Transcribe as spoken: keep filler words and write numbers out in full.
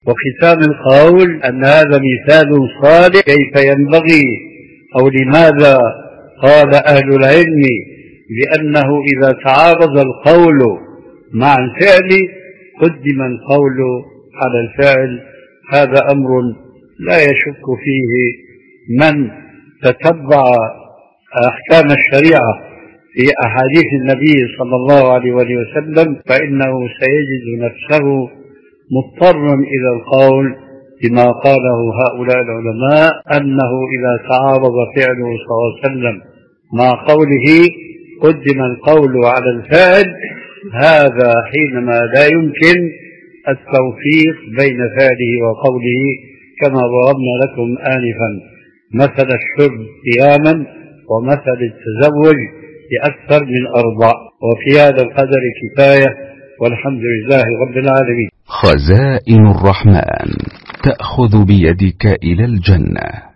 وختام القول أن هذا مثال صالح كيف ينبغي أو لماذا قال أهل العلم لأنه إذا تعارض القول مع الفعل قدم القول على الفعل. هذا أمر لا يشك فيه من تتبع أحكام الشريعة في أحاديث النبي صلى الله عليه وسلم، فإنه سيجد نفسه مضطرا إلى القول بما قاله هؤلاء العلماء، أنه إذا تعارض فعله صلى الله عليه وسلم مع قوله قدم القول على الفعل. هذا حينما لا يمكن التوفيق بين فعله وقوله، كما ضربنا لكم آنفا مثل الشرب قياما ومثل التزوج بأكثر من أربع. وفي هذا القدر كفاية، والحمد لله رب العالمين. خزائن الرحمن تأخذ بيدك إلى الجنة.